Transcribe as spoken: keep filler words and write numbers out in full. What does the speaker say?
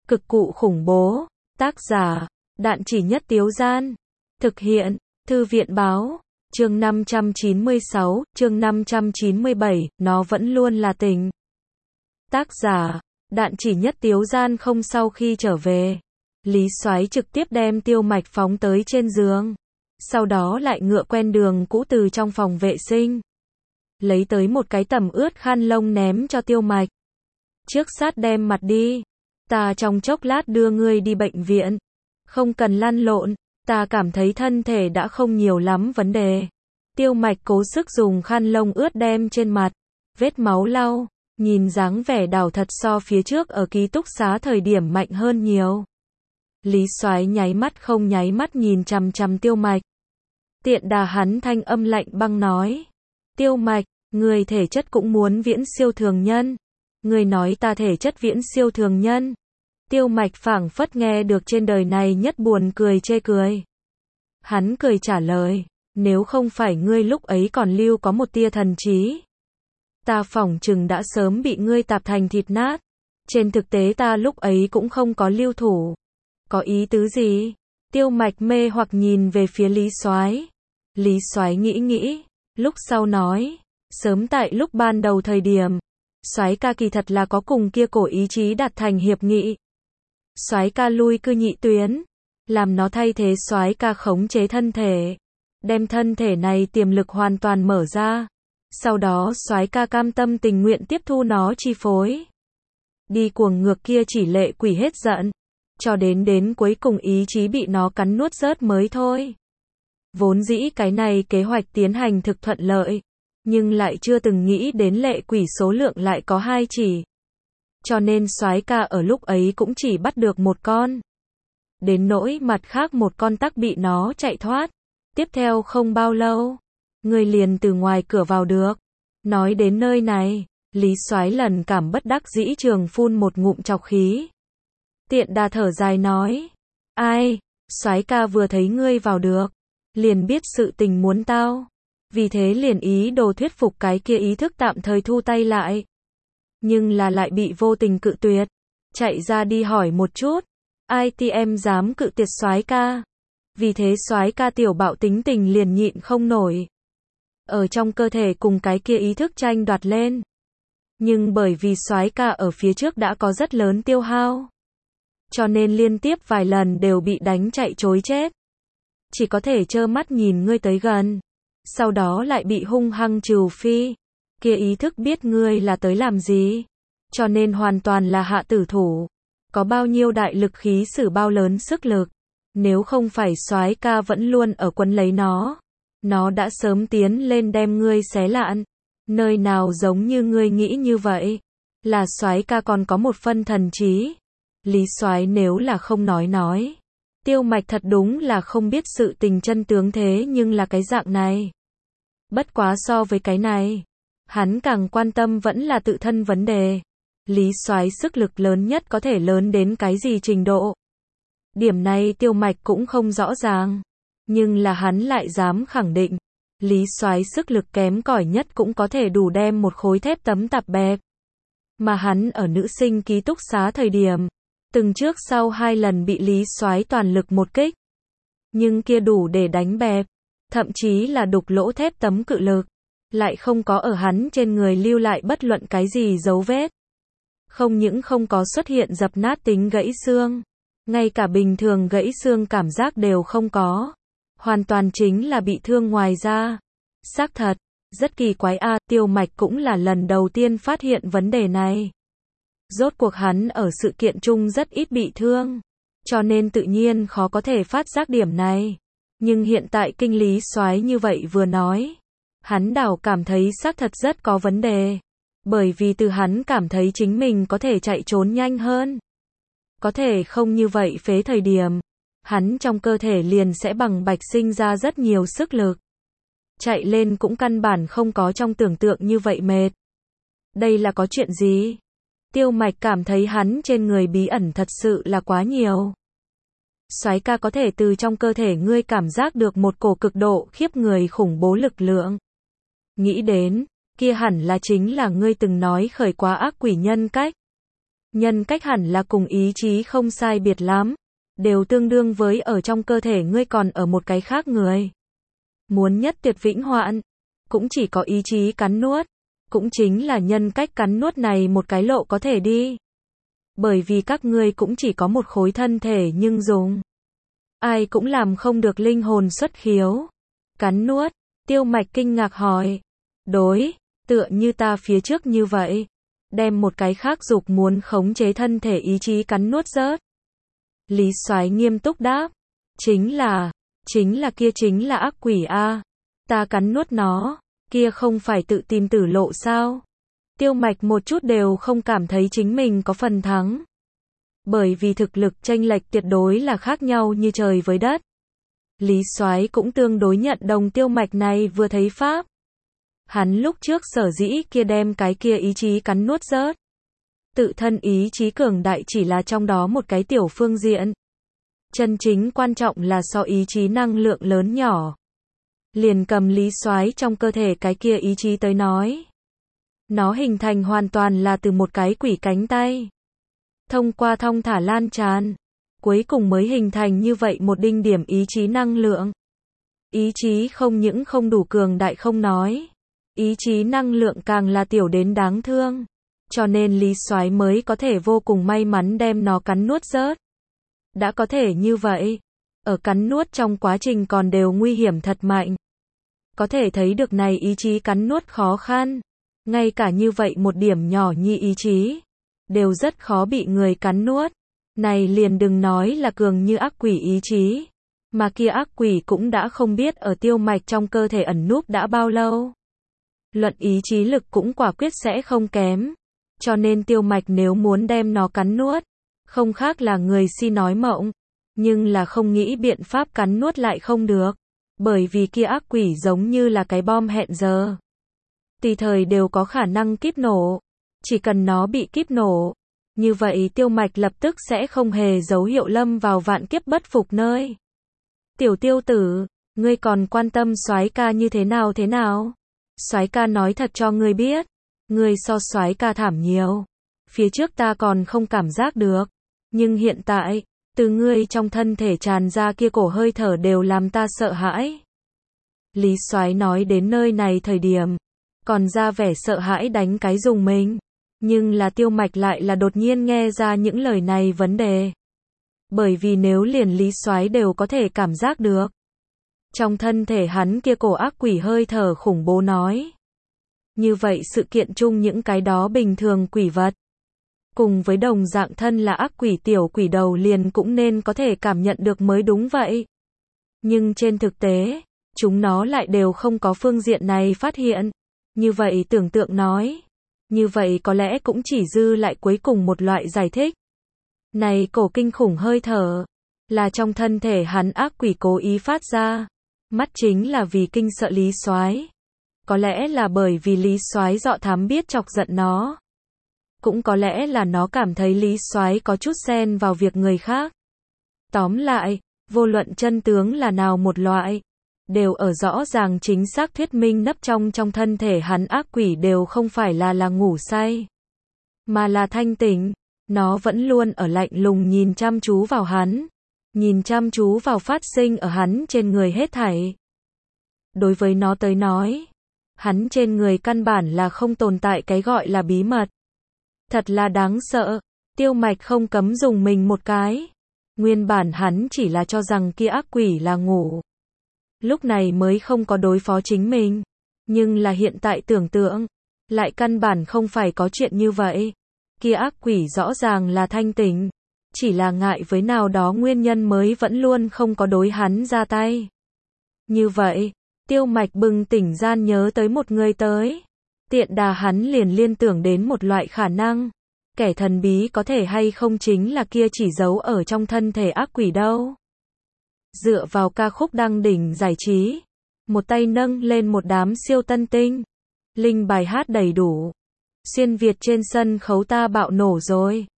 Cực cụ khủng bố. Tác giả, Đạn Chỉ Nhất Tiếu Gian. Thực hiện, Thư viện báo. Chương năm trăm chín mươi sáu, chương năm trăm chín mươi bảy, nó vẫn luôn là tình. Tác giả, Đạn Chỉ Nhất Tiếu Gian. Không, sau khi trở về, Lý Soái trực tiếp đem Tiêu Mạch phóng tới trên giường. Sau đó lại ngựa quen đường cũ từ trong phòng vệ sinh, lấy tới một cái tẩm ướt khăn lông ném cho Tiêu Mạch. Trước sát đem mặt đi. Ta trong chốc lát đưa ngươi đi bệnh viện. Không cần lăn lộn. Ta cảm thấy thân thể đã không nhiều lắm vấn đề. Tiêu Mạch cố sức dùng khăn lông ướt đem trên mặt vết máu lau. Nhìn dáng vẻ đảo thật so phía trước ở ký túc xá thời điểm mạnh hơn nhiều. Lý Soái nháy mắt không nháy mắt nhìn chằm chằm Tiêu Mạch. Tiện đà hắn thanh âm lạnh băng nói. Tiêu Mạch, người thể chất cũng muốn viễn siêu thường nhân. Người nói ta thể chất viễn siêu thường nhân. Tiêu Mạch phảng phất nghe được trên đời này nhất buồn cười chê cười. Hắn cười trả lời, nếu không phải ngươi lúc ấy còn lưu có một tia thần trí, ta phỏng chừng đã sớm bị ngươi tạp thành thịt nát. Trên thực tế ta lúc ấy cũng không có lưu thủ. Có ý tứ gì? Tiêu Mạch mê hoặc nhìn về phía Lý Soái. Lý Soái nghĩ nghĩ, lúc sau nói, sớm tại lúc ban đầu thời điểm, Soái ca kỳ thật là có cùng kia cổ ý chí đạt thành hiệp nghị. Soái ca lui cư nhị tuyến, làm nó thay thế Soái ca khống chế thân thể, đem thân thể này tiềm lực hoàn toàn mở ra. Sau đó Soái ca cam tâm tình nguyện tiếp thu nó chi phối. Đi cuồng ngược kia chỉ lệ quỷ hết giận, cho đến đến cuối cùng ý chí bị nó cắn nuốt rớt mới thôi. Vốn dĩ cái này kế hoạch tiến hành thực thuận lợi, nhưng lại chưa từng nghĩ đến lệ quỷ số lượng lại có hai chỉ. Cho nên Soái ca ở lúc ấy cũng chỉ bắt được một con. Đến nỗi mặt khác một con tắc bị nó chạy thoát. Tiếp theo không bao lâu, người liền từ ngoài cửa vào được. Nói đến nơi này, Lý Soái lần cảm bất đắc dĩ trường phun một ngụm trọc khí. Tiện đà thở dài nói, ai, Soái ca vừa thấy ngươi vào được, liền biết sự tình muốn tao. Vì thế liền ý đồ thuyết phục cái kia ý thức tạm thời thu tay lại. Nhưng là lại bị vô tình cự tuyệt. Chạy ra đi hỏi một chút, ai ti em dám cự tuyệt Soái ca. Vì thế Soái ca tiểu bạo tính tình liền nhịn không nổi. Ở trong cơ thể cùng cái kia ý thức tranh đoạt lên. Nhưng bởi vì Soái ca ở phía trước đã có rất lớn tiêu hao, cho nên liên tiếp vài lần đều bị đánh chạy trối chết. Chỉ có thể trơ mắt nhìn ngươi tới gần, sau đó lại bị hung hăng trừ phi. Kia ý thức biết ngươi là tới làm gì, cho nên hoàn toàn là hạ tử thủ. Có bao nhiêu đại lực khí sử bao lớn sức lực. Nếu không phải Soái ca vẫn luôn ở quấn lấy nó, nó đã sớm tiến lên đem ngươi xé lạn. Nơi nào giống như ngươi nghĩ như vậy, là Soái ca còn có một phân thần trí. Lý Soái nếu là không nói nói, Tiêu Mạch thật đúng là không biết sự tình chân tướng thế nhưng là cái dạng này. Bất quá so với cái này, hắn càng quan tâm vẫn là tự thân vấn đề. Lý Soái sức lực lớn nhất có thể lớn đến cái gì trình độ? Điểm này Tiêu Mạch cũng không rõ ràng, nhưng là hắn lại dám khẳng định, Lý Soái sức lực kém cỏi nhất cũng có thể đủ đem một khối thép tấm tạp bẹp. Mà hắn ở nữ sinh ký túc xá thời điểm, từng trước sau hai lần bị Lý Soái toàn lực một kích. Nhưng kia đủ để đánh bẹp, thậm chí là đục lỗ thép tấm cự lực, lại không có ở hắn trên người lưu lại bất luận cái gì dấu vết. Không những không có xuất hiện dập nát tính gãy xương, ngay cả bình thường gãy xương cảm giác đều không có. Hoàn toàn chính là bị thương ngoài da. Xác thật, rất kỳ quái a, à, Tiêu Mạch cũng là lần đầu tiên phát hiện vấn đề này. Rốt cuộc hắn ở sự kiện chung rất ít bị thương, cho nên tự nhiên khó có thể phát giác điểm này. Nhưng hiện tại kinh Lý Soái như vậy vừa nói, hắn đảo cảm thấy xác thật rất có vấn đề. Bởi vì từ hắn cảm thấy chính mình có thể chạy trốn nhanh hơn, có thể không như vậy phế thời điểm, hắn trong cơ thể liền sẽ bằng bạch sinh ra rất nhiều sức lực. Chạy lên cũng căn bản không có trong tưởng tượng như vậy mệt. Đây là có chuyện gì? Tiêu Mạch cảm thấy hắn trên người bí ẩn thật sự là quá nhiều. Soái ca có thể từ trong cơ thể ngươi cảm giác được một cổ cực độ khiếp người khủng bố lực lượng. Nghĩ đến, kia hẳn là chính là ngươi từng nói khởi quá ác quỷ nhân cách. Nhân cách hẳn là cùng ý chí không sai biệt lắm, đều tương đương với ở trong cơ thể ngươi còn ở một cái khác người. Muốn nhất tuyệt vĩnh hoạn, cũng chỉ có ý chí cắn nuốt, cũng chính là nhân cách cắn nuốt này một cái lộ có thể đi. Bởi vì các ngươi cũng chỉ có một khối thân thể nhưng dùng. Ai cũng làm không được linh hồn xuất khiếu. Cắn nuốt, Tiêu Mạch kinh ngạc hỏi. Đối, tựa như ta phía trước như vậy. Đem một cái khác dục muốn khống chế thân thể ý chí cắn nuốt rớt. Lý Soái nghiêm túc đáp. Chính là, chính là kia chính là ác quỷ a. Ta cắn nuốt nó, kia không phải tự tìm tử lộ sao? Tiêu Mạch một chút đều không cảm thấy chính mình có phần thắng. Bởi vì thực lực chênh lệch tuyệt đối là khác nhau như trời với đất. Lý Soái cũng tương đối nhận đồng Tiêu Mạch này vừa thấy pháp. Hắn lúc trước sở dĩ kia đem cái kia ý chí cắn nuốt rớt. Tự thân ý chí cường đại chỉ là trong đó một cái tiểu phương diện. Chân chính quan trọng là so ý chí năng lượng lớn nhỏ. Liền cầm Lý Soái trong cơ thể cái kia ý chí tới nói. Nó hình thành hoàn toàn là từ một cái quỷ cánh tay. Thông qua thong thả lan tràn. Cuối cùng mới hình thành như vậy một đinh điểm ý chí năng lượng. Ý chí không những không đủ cường đại không nói. Ý chí năng lượng càng là tiểu đến đáng thương. Cho nên Lý Soái mới có thể vô cùng may mắn đem nó cắn nuốt rớt. Đã có thể như vậy. Ở cắn nuốt trong quá trình còn đều nguy hiểm thật mạnh. Có thể thấy được này ý chí cắn nuốt khó khăn. Ngay cả như vậy một điểm nhỏ nhi ý chí. Đều rất khó bị người cắn nuốt. Này liền đừng nói là cường như ác quỷ ý chí. Mà kia ác quỷ cũng đã không biết ở Tiêu Mạch trong cơ thể ẩn núp đã bao lâu. Luận ý chí lực cũng quả quyết sẽ không kém. Cho nên Tiêu Mạch nếu muốn đem nó cắn nuốt. Không khác là người si nói mộng. Nhưng là không nghĩ biện pháp cắn nuốt lại không được. Bởi vì kia ác quỷ giống như là cái bom hẹn giờ. Tùy thời đều có khả năng kíp nổ. Chỉ cần nó bị kíp nổ. Như vậy Tiêu Mạch lập tức sẽ không hề dấu hiệu lâm vào vạn kiếp bất phục nơi. Tiểu Tiêu tử, ngươi còn quan tâm Soái ca như thế nào thế nào? Soái ca nói thật cho ngươi biết. Ngươi so Soái ca thảm nhiều. Phía trước ta còn không cảm giác được. Nhưng hiện tại, từ ngươi trong thân thể tràn ra kia cổ hơi thở đều làm ta sợ hãi. Lý Soái nói đến nơi này thời điểm. Còn ra vẻ sợ hãi đánh cái dùng mình. Nhưng là Tiêu Mạch lại là đột nhiên nghe ra những lời này vấn đề. Bởi vì nếu liền Lý Soái đều có thể cảm giác được. Trong thân thể hắn kia cổ ác quỷ hơi thở khủng bố nói. Như vậy sự kiện chung những cái đó bình thường quỷ vật. Cùng với đồng dạng thân là ác quỷ tiểu quỷ đầu liền cũng nên có thể cảm nhận được mới đúng vậy. Nhưng trên thực tế, chúng nó lại đều không có phương diện này phát hiện. Như vậy tưởng tượng nói. Như vậy có lẽ cũng chỉ dư lại cuối cùng một loại giải thích. Này cổ kinh khủng hơi thở. Là trong thân thể hắn ác quỷ cố ý phát ra. Mắt chính là vì kinh sợ Lý Soái. Có lẽ là bởi vì Lý Soái dọ thám biết chọc giận nó. Cũng có lẽ là nó cảm thấy Lý Soái có chút xen vào việc người khác. Tóm lại, vô luận chân tướng là nào một loại. Đều ở rõ ràng chính xác thuyết minh nấp trong trong thân thể hắn ác quỷ đều không phải là là ngủ say. Mà là thanh tỉnh. Nó vẫn luôn ở lạnh lùng nhìn chăm chú vào hắn. Nhìn chăm chú vào phát sinh ở hắn trên người hết thảy. Đối với nó tới nói. Hắn trên người căn bản là không tồn tại cái gọi là bí mật. Thật là đáng sợ. Tiêu Mạch không cấm dùng mình một cái. Nguyên bản hắn chỉ là cho rằng kia ác quỷ là ngủ. Lúc này mới không có đối phó chính mình. Nhưng là hiện tại tưởng tượng. Lại căn bản không phải có chuyện như vậy. Kia ác quỷ rõ ràng là thanh tỉnh. Chỉ là ngại với nào đó nguyên nhân mới vẫn luôn không có đối hắn ra tay. Như vậy, Tiêu Mạch bừng tỉnh gian nhớ tới một người tới. Tiện đà hắn liền liên tưởng đến một loại khả năng. Kẻ thần bí có thể hay không chính là kia chỉ giấu ở trong thân thể ác quỷ đâu. Dựa vào ca khúc đăng đỉnh giải trí. Một tay nâng lên một đám siêu tân tinh. Linh bài hát đầy đủ. Xuyên Việt trên sân khấu ta bạo nổ rồi.